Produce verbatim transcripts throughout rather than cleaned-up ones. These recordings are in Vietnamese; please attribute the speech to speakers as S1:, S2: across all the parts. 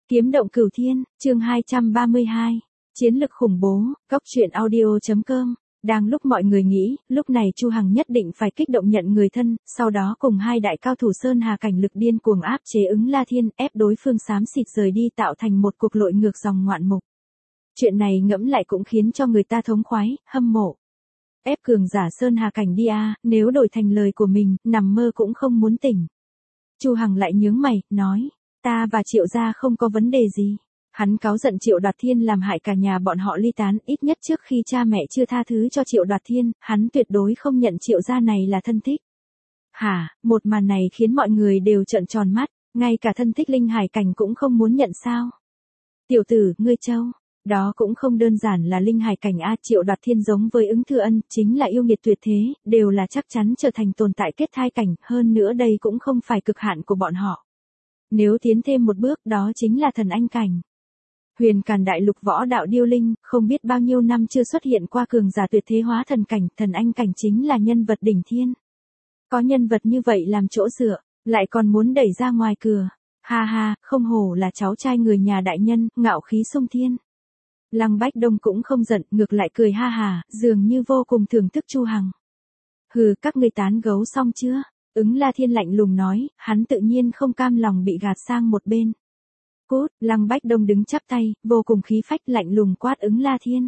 S1: Kiếm động cửu thiên, chương hai trăm ba mươi hai. Chiến lực khủng bố, góc truyện audio chấm com. Đang lúc mọi người nghĩ, lúc này Chu Hằng nhất định phải kích động nhận người thân, sau đó cùng hai đại cao thủ Sơn Hà cảnh lực điên cuồng áp chế Ứng La Thiên, ép đối phương xám xịt rời đi tạo thành một cuộc lội ngược dòng ngoạn mục. Chuyện này ngẫm lại cũng khiến cho người ta thống khoái, hâm mộ. Ép cường giả Sơn Hà cảnh đi a, nếu đổi thành lời của mình, nằm mơ cũng không muốn tỉnh. Chu Hằng lại nhướng mày, nói, ta và Triệu gia không có vấn đề gì. Hắn cáu giận Triệu Đoạt Thiên làm hại cả nhà bọn họ ly tán, ít nhất trước khi cha mẹ chưa tha thứ cho Triệu Đoạt Thiên, hắn tuyệt đối không nhận Triệu gia này là thân thích. Hả, một màn này khiến mọi người đều trợn tròn mắt, ngay cả thân thích Linh Hải cảnh cũng không muốn nhận sao. Tiểu tử, ngươi trâu, đó cũng không đơn giản là Linh Hải cảnh a. Triệu Đoạt Thiên giống với Ứng Thư Ân, chính là yêu nghiệt tuyệt thế, đều là chắc chắn trở thành tồn tại kết thai cảnh, hơn nữa đây cũng không phải cực hạn của bọn họ. Nếu tiến thêm một bước đó chính là thần anh cảnh. Huyền Càn đại lục võ đạo điêu linh, không biết bao nhiêu năm chưa xuất hiện qua cường giả tuyệt thế hóa thần cảnh, thần anh cảnh chính là nhân vật đỉnh thiên. Có nhân vật như vậy làm chỗ dựa, lại còn muốn đẩy ra ngoài cửa. Ha ha, không hổ là cháu trai người nhà đại nhân, ngạo khí sung thiên. Lăng Bách Đông cũng không giận, ngược lại cười ha hà, dường như vô cùng thưởng thức Chu Hằng. Hừ, các ngươi tán gấu xong chưa? Ứng La Thiên lạnh lùng nói, hắn tự nhiên không cam lòng bị gạt sang một bên. Cút, Lăng Bách Đông đứng chắp tay, vô cùng khí phách lạnh lùng quát Ứng La Thiên.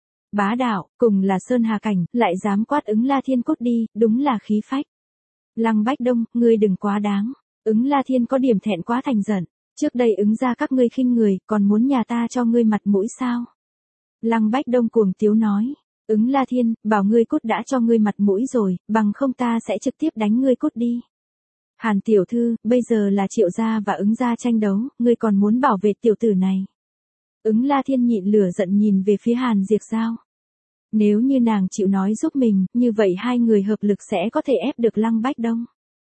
S1: Bá đạo, cùng là Sơn Hà cảnh, lại dám quát Ứng La Thiên cút đi, đúng là khí phách. Lăng Bách Đông, ngươi đừng quá đáng. Ứng La Thiên có điểm thẹn quá thành giận. Trước đây Ứng ra các ngươi khinh người, còn muốn nhà ta cho ngươi mặt mũi sao? Lăng Bách Đông cuồng tiếu nói. Ứng La Thiên, bảo ngươi cút đã cho ngươi mặt mũi rồi, bằng không ta sẽ trực tiếp đánh ngươi cút đi. Hàn tiểu thư, bây giờ là Triệu gia và Ứng gia tranh đấu, ngươi còn muốn bảo vệ tiểu tử này. Ứng La Thiên nhịn lửa giận nhìn về phía Hàn Diệp Giao. Nếu như nàng chịu nói giúp mình, như vậy hai người hợp lực sẽ có thể ép được Lăng Bách Đông.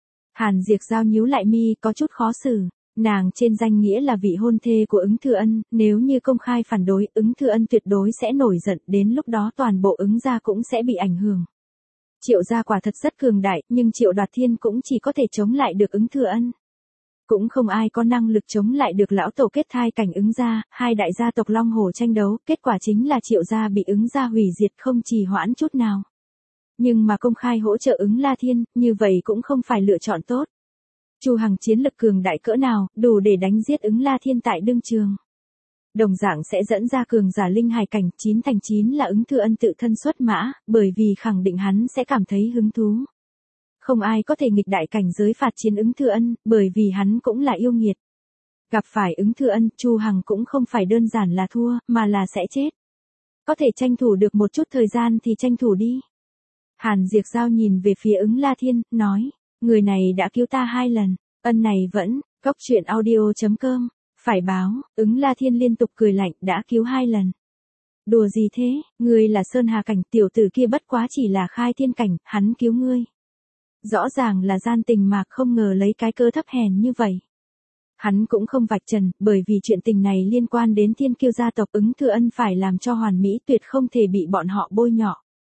S1: Hàn Diệp Giao nhíu lại mi, có chút khó xử. Nàng trên danh nghĩa là vị hôn thê của Ứng Thư Ân, nếu như công khai phản đối, Ứng Thư Ân tuyệt đối sẽ nổi giận, đến lúc đó toàn bộ Ứng gia cũng sẽ bị ảnh hưởng. Triệu gia quả thật rất cường đại, nhưng Triệu Đoạt Thiên cũng chỉ có thể chống lại được Ứng Thư Ân. Cũng không ai có năng lực chống lại được lão tổ kết thai cảnh Ứng gia, hai đại gia tộc Long Hổ tranh đấu, kết quả chính là Triệu gia bị Ứng gia hủy diệt không trì hoãn chút nào. Nhưng mà công khai hỗ trợ Ứng La Thiên, như vậy cũng không phải lựa chọn tốt. Chu Hằng chiến lực cường đại cỡ nào, đủ để đánh giết Ứng La Thiên tại đương trường. Đồng dạng sẽ dẫn ra cường giả Linh Hải cảnh, chín thành chín là Ứng Thư Ân tự thân xuất mã, bởi vì khẳng định hắn sẽ cảm thấy hứng thú. Không ai có thể nghịch đại cảnh giới phạt chiến Ứng Thư Ân, bởi vì hắn cũng là yêu nghiệt. Gặp phải Ứng Thư Ân, Chu Hằng cũng không phải đơn giản là thua, mà là sẽ chết. Có thể tranh thủ được một chút thời gian thì tranh thủ đi. Hàn Diệp Giao nhìn về phía Ứng La Thiên, nói, người này đã cứu ta hai lần, ân này vẫn, góc truyện audio chấm com. Phải báo, Ứng La Thiên liên tục cười lạnh, đã cứu hai lần. Đùa gì thế, ngươi là Sơn Hà cảnh, tiểu tử kia bất quá chỉ là khai thiên cảnh, hắn cứu ngươi. Rõ ràng là gian tình mà không ngờ lấy cái cơ thấp hèn như vậy. Hắn cũng không vạch trần, bởi vì chuyện tình này liên quan đến Thiên Kiêu gia tộc, Ứng Thư Ân phải làm cho hoàn mỹ, tuyệt không thể bị bọn họ bôi nhọ.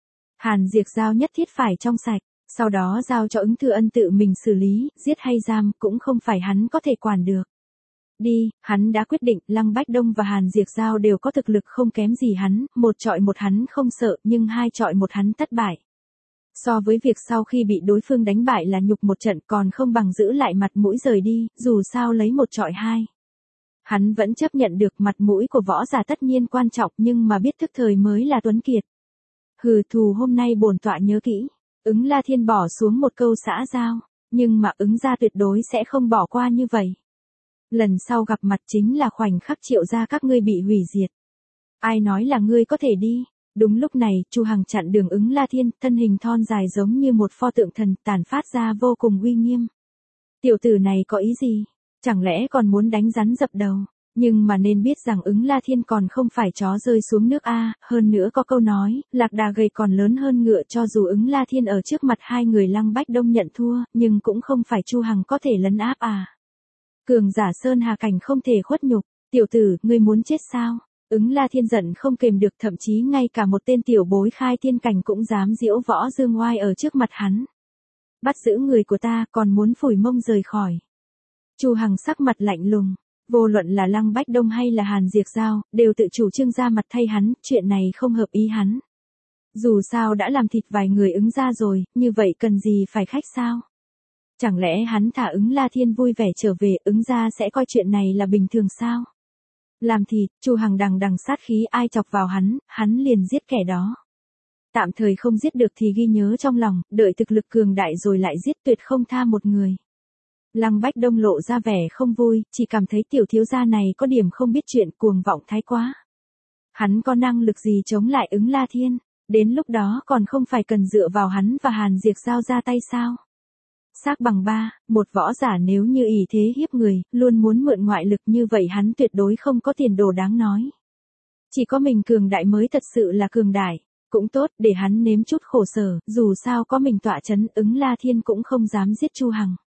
S1: Hàn Diệp Giao nhất thiết phải trong sạch, sau đó giao cho Ứng Thư Ân tự mình xử lý, giết hay giam cũng không phải hắn có thể quản được. Đi, hắn đã quyết định, Lăng Bách Đông và Hàn Diệp Giao đều có thực lực không kém gì hắn, một trọi một hắn không sợ, nhưng hai trọi một hắn thất bại. So với việc sau khi bị đối phương đánh bại là nhục một trận còn không bằng giữ lại mặt mũi rời đi, dù sao lấy một trọi hai. Hắn vẫn chấp nhận được mặt mũi của võ giả tất nhiên quan trọng nhưng mà biết thức thời mới là tuấn kiệt. Hừ, thù hôm nay bổn tọa nhớ kỹ. Ứng La Thiên bỏ xuống một câu xã giao, nhưng mà Ứng gia tuyệt đối sẽ không bỏ qua như vậy. Lần sau gặp mặt chính là khoảnh khắc Triệu gia các ngươi bị hủy diệt. Ai nói là ngươi có thể đi? Đúng lúc này, Chu Hằng chặn đường Ứng La Thiên, thân hình thon dài giống như một pho tượng thần, tản phát ra vô cùng uy nghiêm. Tiểu tử này có ý gì? Chẳng lẽ còn muốn đánh rắn dập đầu? Nhưng mà nên biết rằng Ứng La Thiên còn không phải chó rơi xuống nước a, hơn nữa có câu nói, lạc đà gầy còn lớn hơn ngựa, cho dù Ứng La Thiên ở trước mặt hai người Lăng Bách Đông nhận thua, nhưng cũng không phải Chu Hằng có thể lấn áp à. Cường giả Sơn Hà cảnh không thể khuất nhục, tiểu tử, ngươi muốn chết sao? Ứng La Thiên giận không kềm được, thậm chí ngay cả một tên tiểu bối khai thiên cảnh cũng dám diễu võ dương oai ở trước mặt hắn. Bắt giữ người của ta, còn muốn phủi mông rời khỏi. Chu Hằng sắc mặt lạnh lùng, Vô luận là Lăng Bách Đông hay là Hàn Diệp Giao, đều tự chủ trương ra mặt thay hắn, chuyện này không hợp ý hắn. Dù sao đã làm thịt vài người ứng gia rồi, như vậy cần gì phải khách sao? Chẳng lẽ hắn thả ứng La Thiên vui vẻ trở về, ứng gia sẽ coi chuyện này là bình thường sao? Làm thịt, Chu Hằng đằng đằng sát khí, ai chọc vào hắn, hắn liền giết kẻ đó. Tạm thời không giết được thì ghi nhớ trong lòng, đợi thực lực cường đại rồi lại giết, tuyệt không tha một người. Lăng Bách Đông lộ ra vẻ không vui, chỉ cảm thấy tiểu thiếu gia này có điểm không biết chuyện, cuồng vọng thái quá. Hắn có năng lực gì chống lại ứng La Thiên, đến lúc đó còn không phải cần dựa vào hắn và Hàn Diệp Giao ra tay sao? Xác bằng ba, một võ giả nếu như ỷ thế hiếp người, luôn muốn mượn ngoại lực như vậy hắn tuyệt đối không có tiền đồ đáng nói. Chỉ có mình cường đại mới thật sự là cường đại, cũng tốt để hắn nếm chút khổ sở, dù sao có mình tọa chấn, ứng La Thiên cũng không dám giết Chu Hằng.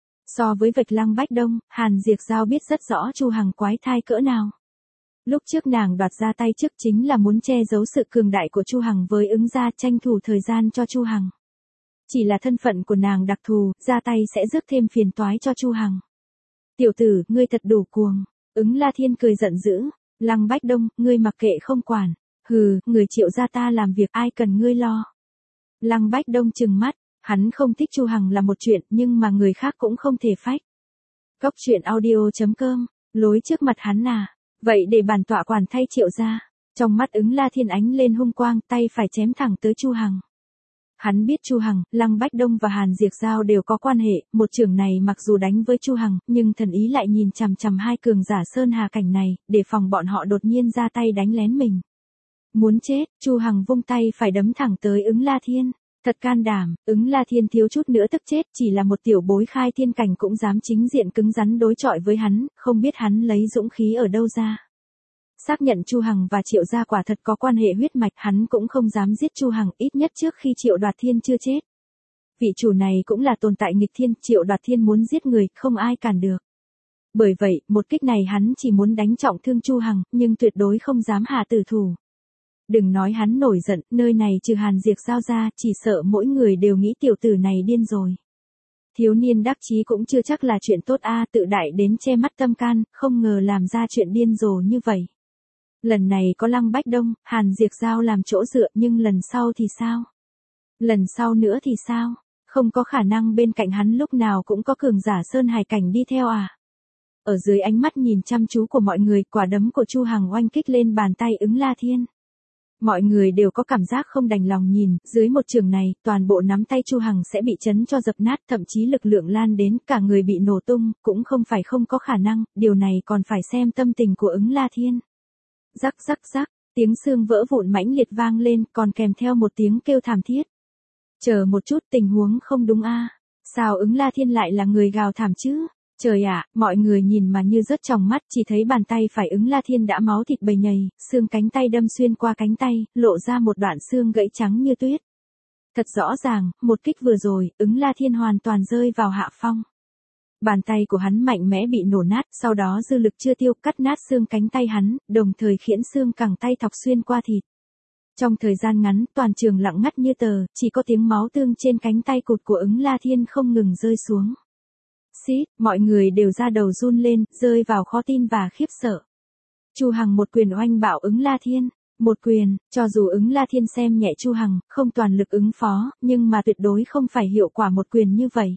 S1: So với vạch Lăng Bách Đông, Hàn Diệp Giao biết rất rõ Chu Hằng quái thai cỡ nào. Lúc trước nàng đoạt ra tay trước chính là muốn che giấu sự cường đại của Chu Hằng với ứng gia, tranh thủ thời gian cho Chu Hằng. Chỉ là thân phận của nàng đặc thù, ra tay sẽ rước thêm phiền toái cho Chu Hằng. Tiểu tử, ngươi thật đủ cuồng. Ứng La Thiên cười giận dữ. Lăng Bách Đông, ngươi mặc kệ không quản. Hừ, người Triệu gia ta làm việc ai cần ngươi lo. Lăng Bách Đông trừng mắt, hắn không thích Chu Hằng là một chuyện, nhưng mà người khác cũng không thể phách. Cốc truyện audio chấm com, lối trước mặt hắn à. Vậy để bản tọa quản thay Triệu gia. Trong mắt ứng La Thiên ánh lên hung quang, tay phải chém thẳng tới Chu Hằng. Hắn biết Chu Hằng, Lăng Bách Đông và Hàn Diệp Giao đều có quan hệ, một trường này mặc dù đánh với Chu Hằng, nhưng thần ý lại nhìn chằm chằm hai cường giả Sơn Hà cảnh này, để phòng bọn họ đột nhiên ra tay đánh lén mình. Muốn chết, Chu Hằng vung tay phải đấm thẳng tới ứng La Thiên. Thật can đảm, ứng La Thiên thiếu chút nữa tức chết, chỉ là một tiểu bối khai thiên cảnh cũng dám chính diện cứng rắn đối chọi với hắn, không biết hắn lấy dũng khí ở đâu ra. Xác nhận Chu Hằng và Triệu gia quả thật có quan hệ huyết mạch, hắn cũng không dám giết Chu Hằng, ít nhất trước khi Triệu Đoạt Thiên chưa chết. Vị chủ này cũng là tồn tại nghịch thiên, Triệu Đoạt Thiên muốn giết người, không ai cản được. Bởi vậy, một kích này hắn chỉ muốn đánh trọng thương Chu Hằng, nhưng tuyệt đối không dám hạ tử thủ. Đừng nói hắn nổi giận, nơi này trừ Hàn Diệp Giao ra, chỉ sợ mỗi người đều nghĩ tiểu tử này điên rồi. Thiếu niên đắc chí cũng chưa chắc là chuyện tốt a, tự đại đến che mắt tâm can, không ngờ làm ra chuyện điên rồ như vậy. Lần này có Lăng Bách Đông, Hàn Diệp Giao làm chỗ dựa, nhưng lần sau thì sao? Lần sau nữa thì sao? Không có khả năng bên cạnh hắn lúc nào cũng có cường giả Sơn Hải cảnh đi theo à? Ở dưới ánh mắt nhìn chăm chú của mọi người, quả đấm của Chu Hằng oanh kích lên bàn tay ứng La Thiên. Mọi người đều có cảm giác không đành lòng nhìn, dưới một trường này, toàn bộ nắm tay Chu Hằng sẽ bị chấn cho dập nát, thậm chí lực lượng lan đến cả người bị nổ tung, cũng không phải không có khả năng, điều này còn phải xem tâm tình của ứng La Thiên. Rắc rắc rắc, tiếng xương vỡ vụn mãnh liệt vang lên, còn kèm theo một tiếng kêu thảm thiết. Chờ một chút, tình huống không đúng a. Sao ứng La Thiên lại là người gào thảm chứ? Trời ạ, mọi người nhìn mà như rớt trong mắt, chỉ thấy bàn tay phải ứng La Thiên đã máu thịt bầy nhầy, xương cánh tay đâm xuyên qua cánh tay, lộ ra một đoạn xương gãy trắng như tuyết. Thật rõ ràng, một kích vừa rồi, ứng La Thiên hoàn toàn rơi vào hạ phong. Bàn tay của hắn mạnh mẽ bị nổ nát, sau đó dư lực chưa tiêu, cắt nát xương cánh tay hắn, đồng thời khiến xương cẳng tay thọc xuyên qua thịt. Trong thời gian ngắn, toàn trường lặng ngắt như tờ, chỉ có tiếng máu tương trên cánh tay cụt của ứng La Thiên không ngừng rơi xuống. Xít, mọi người đều ra đầu run lên, rơi vào khó tin và khiếp sợ. Chu Hằng một quyền oanh bạo ứng La Thiên. Một quyền, cho dù ứng La Thiên xem nhẹ Chu Hằng, không toàn lực ứng phó, nhưng mà tuyệt đối không phải hiệu quả một quyền như vậy.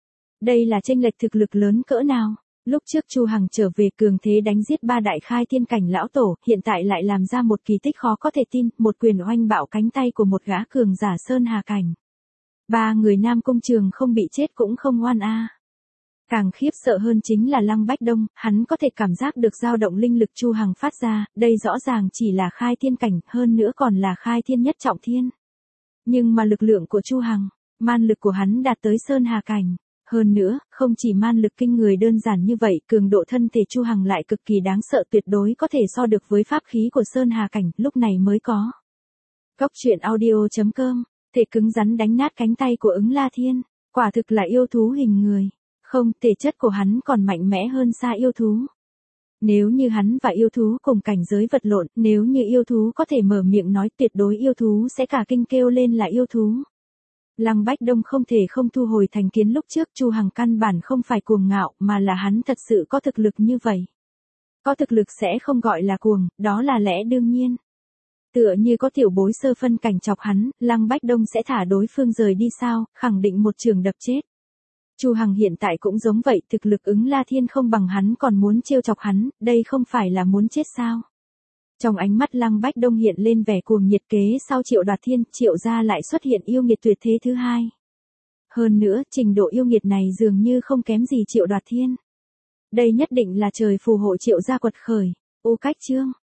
S1: Đây là chênh lệch thực lực lớn cỡ nào? Lúc trước Chu Hằng trở về cường thế đánh giết ba đại khai thiên cảnh lão tổ, hiện tại lại làm ra một kỳ tích khó có thể tin, một quyền oanh bạo cánh tay của một gã cường giả Sơn Hà cảnh. Ba người Nam Cung Trường không bị chết cũng không oan a. Càng khiếp sợ hơn chính là Lăng Bách Đông, hắn có thể cảm giác được dao động linh lực Chu Hằng phát ra, đây rõ ràng chỉ là khai thiên cảnh, hơn nữa còn là khai thiên nhất trọng thiên. Nhưng mà lực lượng của Chu Hằng, man lực của hắn đạt tới Sơn Hà cảnh. Hơn nữa, không chỉ man lực kinh người đơn giản như vậy, cường độ thân thể Chu Hằng lại cực kỳ đáng sợ, tuyệt đối có thể so được với pháp khí của Sơn Hà cảnh, lúc này mới có. Cốc truyện audio chấm com, thể cứng rắn đánh nát cánh tay của ứng La Thiên, quả thực là yêu thú hình người. Không, thể chất của hắn còn mạnh mẽ hơn xa yêu thú. Nếu như hắn và yêu thú cùng cảnh giới vật lộn, nếu như yêu thú có thể mở miệng nói, tuyệt đối yêu thú sẽ cả kinh kêu lên là yêu thú. Lăng Bách Đông không thể không thu hồi thành kiến lúc trước, Chu Hằng căn bản không phải cuồng ngạo, mà là hắn thật sự có thực lực như vậy. Có thực lực sẽ không gọi là cuồng, đó là lẽ đương nhiên. Tựa như có tiểu bối sơ phân cảnh chọc hắn, Lăng Bách Đông sẽ thả đối phương rời đi sao, khẳng định một trường đập chết. Chu Hằng hiện tại cũng giống vậy, thực lực ứng La Thiên không bằng hắn còn muốn trêu chọc hắn, đây không phải là muốn chết sao. Trong ánh mắt Lăng Bách Đông hiện lên vẻ cuồng nhiệt, kế sau Triệu Đoạt Thiên, Triệu gia lại xuất hiện yêu nghiệt tuyệt thế thứ hai. Hơn nữa, trình độ yêu nghiệt này dường như không kém gì Triệu Đoạt Thiên. Đây nhất định là trời phù hộ Triệu gia quật khởi. Ô Cách Chương